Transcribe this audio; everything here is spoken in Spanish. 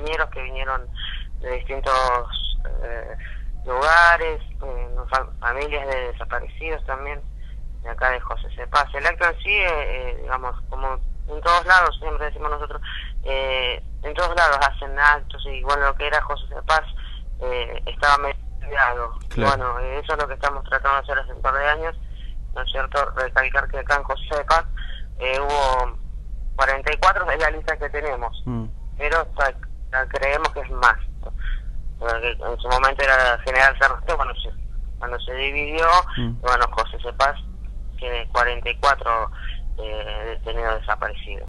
compañeros que vinieron de distintos lugares, familias de desaparecidos también, de acá de José C. Paz. El acto en sí, digamos, como en todos lados, siempre decimos nosotros, en todos lados hacen actos, y bueno, lo que era José C. Paz estaba mediado. Claro. Bueno, eso es lo que estamos tratando de hacer hace un par de años, ¿no es cierto? Recalcar que acá en José C. Paz hubo 44, es la lista que tenemos, pero creemos que es más, porque en su momento era General Sarmiento, cuando se dividió, bueno, José C. Paz tiene 44 detenidos desaparecidos.